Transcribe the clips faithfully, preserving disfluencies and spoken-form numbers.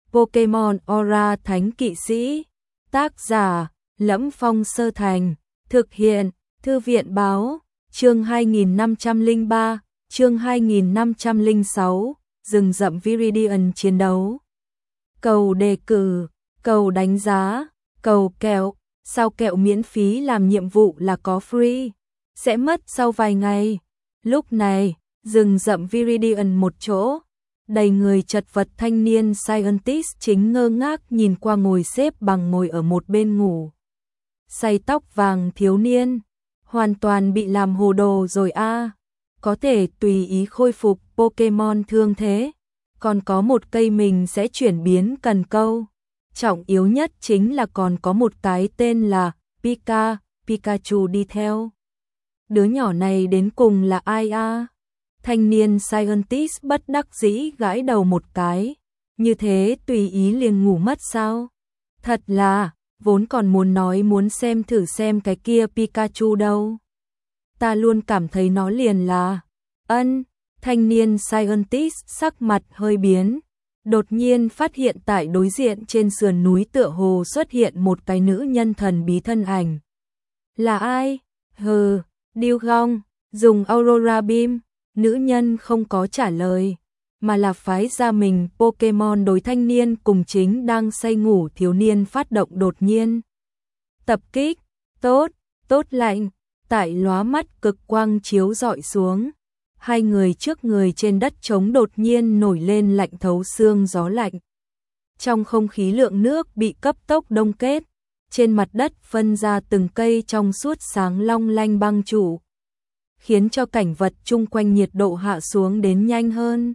Pokemon Aura Thánh Kỵ Sĩ. Tác giả: Lẫm Phong Sơ Thành. Thực hiện: Thư viện báo. Chương hai nghìn năm trăm lẻ ba, chương hai nghìn năm trăm lẻ sáu, rừng rậm Viridian chiến đấu. Cầu đề cử, cầu đánh giá, cầu kẹo, sao kẹo miễn phí làm nhiệm vụ là có free, sẽ mất sau vài ngày. Lúc này, rừng rậm Viridian một chỗ, đầy người chật vật thanh niên scientist chính ngơ ngác nhìn qua ngồi xếp bằng ngồi ở một bên ngủ. Say tóc vàng thiếu niên, hoàn toàn bị làm hồ đồ rồi a. À. Có thể tùy ý khôi phục Pokemon thương thế, còn có một cây mình sẽ chuyển biến cần câu. Trọng yếu nhất chính là còn có một cái tên là Pika, Pikachu đi theo. Đứa nhỏ này đến cùng là ai a? À? Thanh niên scientist bất đắc dĩ gãi đầu một cái, như thế tùy ý liền ngủ mất sao? Thật là, vốn còn muốn nói muốn xem thử xem cái kia Pikachu đâu. Ta luôn cảm thấy nó liền là... Ân, thanh niên scientist sắc mặt hơi biến, đột nhiên phát hiện tại đối diện trên sườn núi tựa hồ xuất hiện một cái nữ nhân thần bí thân ảnh. Là ai? Hừ, Dewgong, dùng Aurora Beam. Nữ nhân không có trả lời, mà là phái ra mình Pokemon đối thanh niên cùng chính đang say ngủ thiếu niên phát động đột nhiên. Tập kích, tốt, tốt lạnh, tại lóa mắt cực quang chiếu rọi xuống. Hai người trước người trên đất trống đột nhiên nổi lên lạnh thấu xương gió lạnh. Trong không khí lượng nước bị cấp tốc đông kết, trên mặt đất phân ra từng cây trong suốt sáng long lanh băng trụ, khiến cho cảnh vật chung quanh nhiệt độ hạ xuống đến nhanh hơn.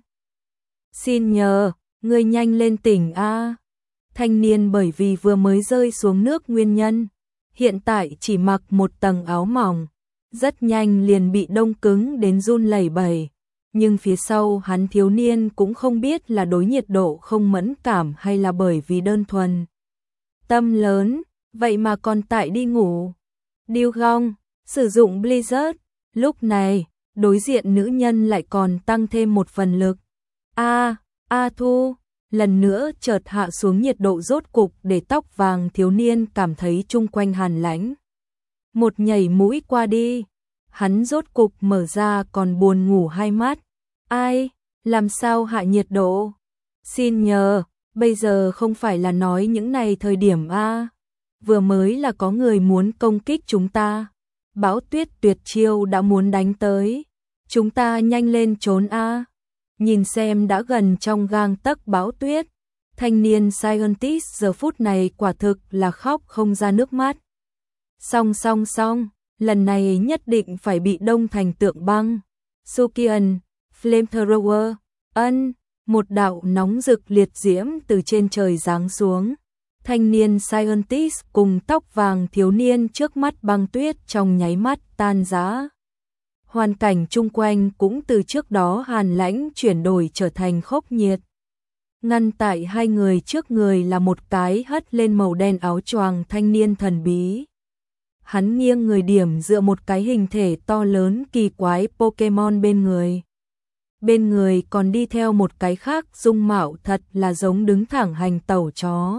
Xin nhờ, ngươi nhanh lên tỉnh a. Thanh niên bởi vì vừa mới rơi xuống nước nguyên nhân, hiện tại chỉ mặc một tầng áo mỏng, rất nhanh liền bị đông cứng đến run lẩy bẩy. Nhưng phía sau hắn thiếu niên cũng không biết là đối nhiệt độ không mẫn cảm hay là bởi vì đơn thuần tâm lớn, vậy mà còn tại đi ngủ. Dewgong, sử dụng Blizzard. Lúc này, đối diện nữ nhân lại còn tăng thêm một phần lực. A, A Thu, lần nữa chợt hạ xuống nhiệt độ rốt cục để tóc vàng thiếu niên cảm thấy chung quanh hàn lãnh. Một nhảy mũi qua đi, hắn rốt cục mở ra còn buồn ngủ hai mắt. Ai, làm sao hạ nhiệt độ? Xin nhờ, bây giờ không phải là nói những này thời điểm a. Vừa mới là có người muốn công kích chúng ta. Bão tuyết tuyệt chiêu đã muốn đánh tới. Chúng ta nhanh lên trốn a. Nhìn xem đã gần trong gang tấc bão tuyết. Thanh niên scientist giờ phút này quả thực là khóc không ra nước mắt. Song song song, lần này nhất định phải bị đông thành tượng băng. Sukian, Flamethrower, ân, một đạo nóng rực liệt diễm từ trên trời giáng xuống. Thanh niên scientist cùng tóc vàng thiếu niên trước mắt băng tuyết trong nháy mắt tan rã. Hoàn cảnh chung quanh cũng từ trước đó hàn lãnh chuyển đổi trở thành khốc nhiệt. Ngăn tại hai người trước người là một cái hất lên màu đen áo choàng thanh niên thần bí. Hắn nghiêng người điểm dựa một cái hình thể to lớn kỳ quái Pokemon bên người. Bên người còn đi theo một cái khác dung mạo thật là giống đứng thẳng hành tẩu chó.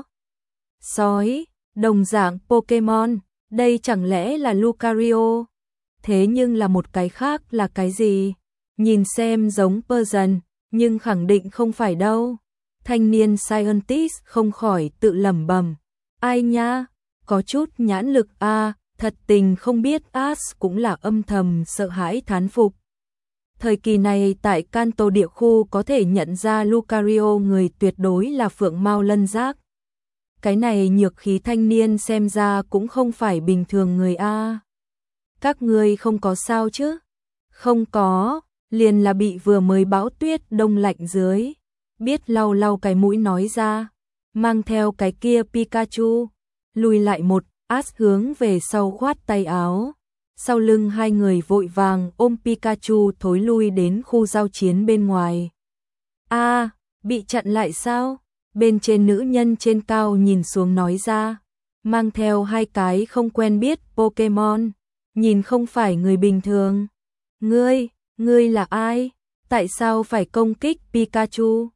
Sói, đồng dạng Pokemon, đây chẳng lẽ là Lucario? Thế nhưng là một cái khác là cái gì? Nhìn xem giống Persian, nhưng khẳng định không phải đâu. Thanh niên scientist không khỏi tự lẩm bẩm. Ai nha, có chút nhãn lực a, à, thật tình không biết Ash cũng là âm thầm sợ hãi thán phục. Thời kỳ này tại Kanto địa khu có thể nhận ra Lucario người tuyệt đối là Phượng Mao Lân Giác. Cái này nhược khí thanh niên xem ra cũng không phải bình thường người a. Các ngươi không có sao chứ? Không có, liền là bị vừa mới bão tuyết đông lạnh dưới. Biết lau lau cái mũi nói ra, mang theo cái kia Pikachu, lùi lại một, Ash hướng về sau khoát tay áo. Sau lưng hai người vội vàng ôm Pikachu thối lui đến khu giao chiến bên ngoài. A, à, bị chặn lại sao? Bên trên nữ nhân trên cao nhìn xuống nói ra, mang theo hai cái không quen biết Pokemon, nhìn không phải người bình thường. Ngươi, ngươi là ai? Tại sao phải công kích Pikachu?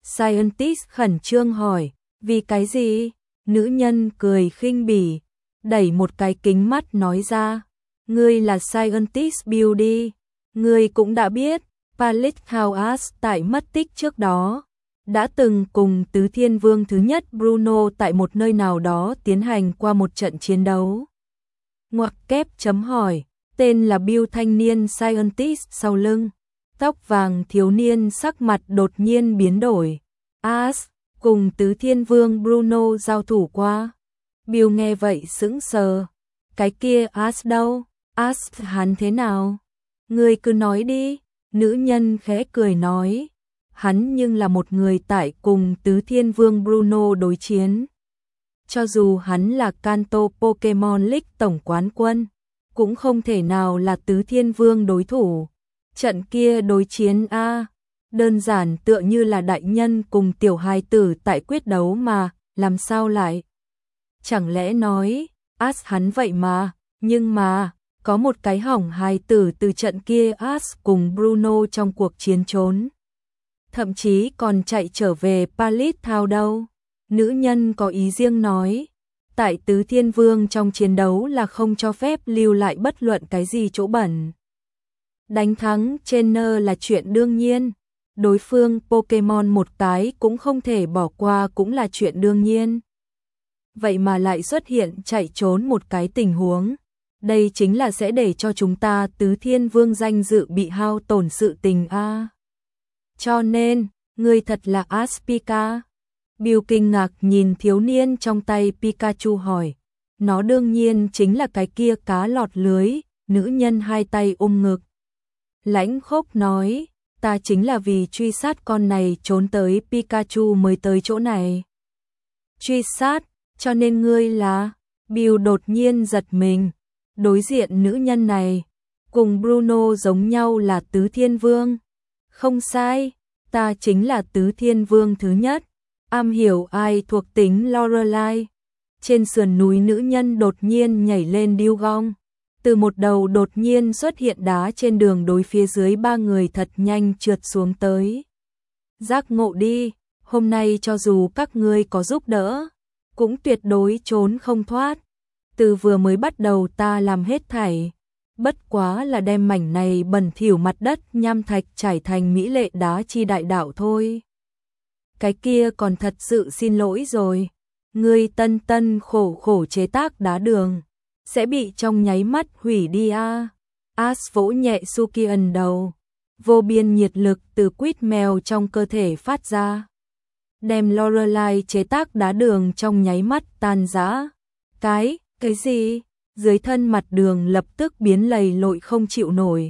Scientist khẩn trương hỏi, vì cái gì? Nữ nhân cười khinh bỉ, đẩy một cái kính mắt nói ra, ngươi là Scientist Beauty, ngươi cũng đã biết, Palace House tại mất tích trước đó, đã từng cùng Tứ Thiên Vương thứ nhất Bruno tại một nơi nào đó tiến hành qua một trận chiến đấu. Ngoặc kép chấm hỏi, tên là Bill thanh niên Scientist sau lưng, tóc vàng thiếu niên sắc mặt đột nhiên biến đổi. As, cùng Tứ Thiên Vương Bruno giao thủ qua. Bill nghe vậy sững sờ. Cái kia As đâu? As hắn thế nào? Ngươi cứ nói đi. Nữ nhân khẽ cười nói. Hắn nhưng là một người tại cùng Tứ Thiên Vương Bruno đối chiến. Cho dù hắn là Kanto Pokemon League tổng quán quân, cũng không thể nào là Tứ Thiên Vương đối thủ. Trận kia đối chiến a, đơn giản tựa như là đại nhân cùng tiểu hài tử tại quyết đấu mà, làm sao lại? Chẳng lẽ nói, As hắn vậy mà, nhưng mà, có một cái hỏng hài tử từ trận kia As cùng Bruno trong cuộc chiến trốn. Thậm chí còn chạy trở về Palace Town đâu. Nữ nhân có ý riêng nói, tại Tứ Thiên Vương trong chiến đấu là không cho phép lưu lại bất luận cái gì chỗ bẩn. Đánh thắng trainer là chuyện đương nhiên, đối phương Pokemon một cái cũng không thể bỏ qua cũng là chuyện đương nhiên. Vậy mà lại xuất hiện chạy trốn một cái tình huống, đây chính là sẽ để cho chúng ta Tứ Thiên Vương danh dự bị hao tổn sự tình a. Cho nên, ngươi thật là Aspika. Bill kinh ngạc nhìn thiếu niên trong tay Pikachu hỏi, nó đương nhiên chính là cái kia cá lọt lưới. Nữ nhân hai tay ôm ngực, lãnh khốc nói, ta chính là vì truy sát con này trốn tới Pikachu mới tới chỗ này. Truy sát, cho nên ngươi là... Bill đột nhiên giật mình, đối diện nữ nhân này, cùng Bruno giống nhau là Tứ Thiên Vương. Không sai, ta chính là Tứ Thiên Vương thứ nhất, am hiểu ai thuộc tính Lorelai. Trên sườn núi nữ nhân đột nhiên nhảy lên điêu gong. Từ một đầu đột nhiên xuất hiện đá trên đường đối phía dưới ba người thật nhanh trượt xuống tới. Giác ngộ đi, hôm nay cho dù các ngươi có giúp đỡ, cũng tuyệt đối trốn không thoát. Từ vừa mới bắt đầu ta làm hết thảy, bất quá là đem mảnh này bẩn thỉu mặt đất nham thạch trải thành mỹ lệ đá chi đại đạo thôi. Cái kia còn thật sự xin lỗi rồi, ngươi tân tân khổ khổ chế tác đá đường, sẽ bị trong nháy mắt hủy đi a. As vỗ nhẹ Sukian đầu, vô biên nhiệt lực từ quýt mèo trong cơ thể phát ra, đem Lorelai chế tác đá đường trong nháy mắt tan rã. Cái, cái gì? Dưới thân mặt đường lập tức biến lầy lội không chịu nổi.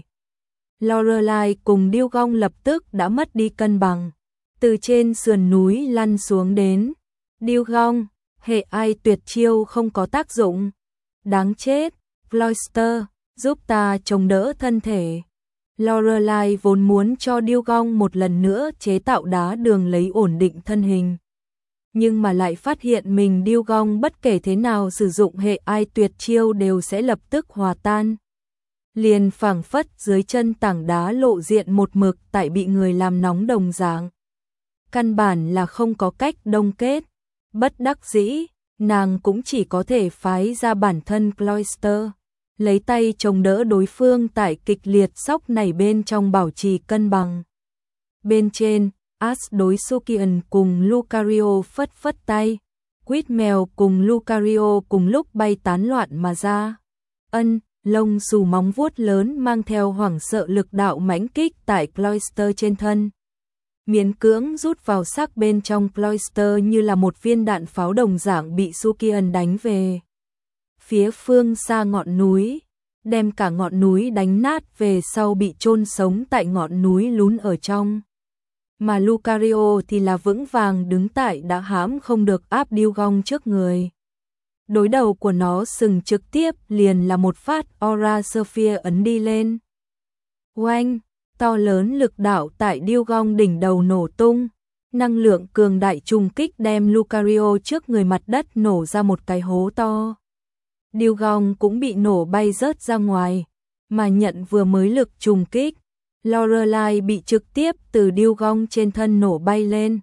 Lorelai cùng điêu gong lập tức đã mất đi cân bằng, từ trên sườn núi lăn xuống đến. Điêu gong, hệ ai tuyệt chiêu không có tác dụng. Đáng chết, Cloyster, giúp ta chống đỡ thân thể. Lorelai vốn muốn cho điêu gong một lần nữa chế tạo đá đường lấy ổn định thân hình. Nhưng mà lại phát hiện mình điêu gong bất kể thế nào sử dụng hệ ai tuyệt chiêu đều sẽ lập tức hòa tan. Liền phảng phất dưới chân tảng đá lộ diện một mực tại bị người làm nóng đồng dạng. Căn bản là không có cách đông kết. Bất đắc dĩ, nàng cũng chỉ có thể phái ra bản thân Cloyster, lấy tay chống đỡ đối phương tại kịch liệt sóc nảy bên trong bảo trì cân bằng. Bên trên, As đối Sukian cùng Lucario phất phất tay, quýt mèo cùng Lucario cùng lúc bay tán loạn mà ra. Ân, lông xù móng vuốt lớn mang theo hoảng sợ lực đạo mãnh kích tại Cloyster trên thân. Miễn cưỡng rút vào xác bên trong Cloyster như là một viên đạn pháo đồng dạng bị Sukian đánh về phía phương xa ngọn núi, đem cả ngọn núi đánh nát về sau bị chôn sống tại ngọn núi lún ở trong. Mà Lucario thì là vững vàng đứng tại đã hãm không được áp điêu gong trước người. Đối đầu của nó sừng trực tiếp liền là một phát Aura Sphere ấn đi lên. Oanh, to lớn lực đạo tại điêu gong đỉnh đầu nổ tung, năng lượng cường đại trùng kích đem Lucario trước người mặt đất nổ ra một cái hố to. Điêu gong cũng bị nổ bay rớt ra ngoài, mà nhận vừa mới lực trùng kích, Lorelai bị trực tiếp từ điêu gong trên thân nổ bay lên,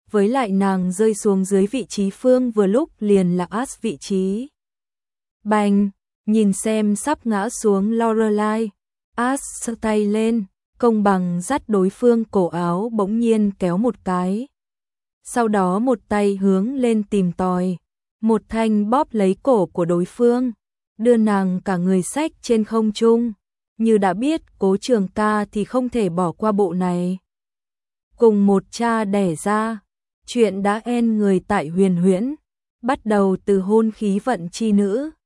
với lại nàng rơi xuống dưới vị trí phương vừa lúc liền là As vị trí. Bành, nhìn xem sắp ngã xuống Lorelai, As giơ tay lên, công bằng dắt đối phương cổ áo bỗng nhiên kéo một cái. Sau đó một tay hướng lên tìm tòi, một thanh bóp lấy cổ của đối phương, đưa nàng cả người xách trên không trung. Như đã biết Cố Trường Ca thì không thể bỏ qua bộ này. Cùng một cha đẻ ra, chuyện đã en người tại Huyền Huyễn, bắt đầu từ hôn khí vận chi nữ,